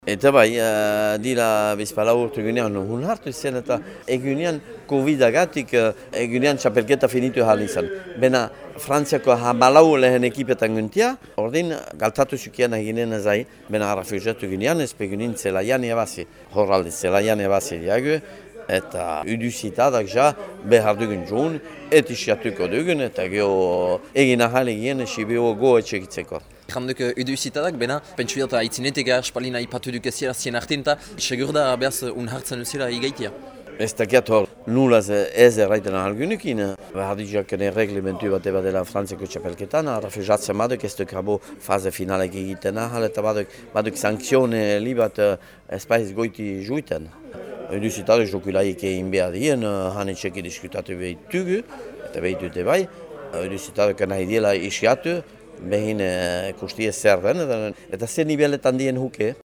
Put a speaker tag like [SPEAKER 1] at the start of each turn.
[SPEAKER 1] Eta bai, dira bizpala urte egunean hun hartu zen eta egunean Covid-agatik egunean txapelketa finitu ahal izan. Bena Frantziako 14 lehen ekipetan guntia, ordin galtatu zukian eginen zai, bena refugiatu egunean, ez pegunin zelaian ebazi. Horralde zelaian ebazi diagu, eta udusitadak ja behar dugun joan, eta isiatuko dugun, eta geho egin ahal egin esibio go etxegitzeko.
[SPEAKER 2] Janduk udusitadak, bena, pentsu dut aitzinetik aspalina ipatu duk ezira zien artin, eta segur da behaz unhartzen uzira igaitia.
[SPEAKER 1] Ez dakiat hor nulaz ez erraiten ahalgunekin. Behar dizak reglementu bat dela Frantziako txapelketan, refugiatzen baduk ez duk rabo faze finalek egiten ahal, eta baduk sankzione li bat espaiz goiti juiten. Udusitadak jokulaik egin behar dien, hane txeki diskutatu behitugu, eta behitute bai. Udusitadak nahi diela isiatu, behin kustie zer den, eta zen nibeletan dien huke.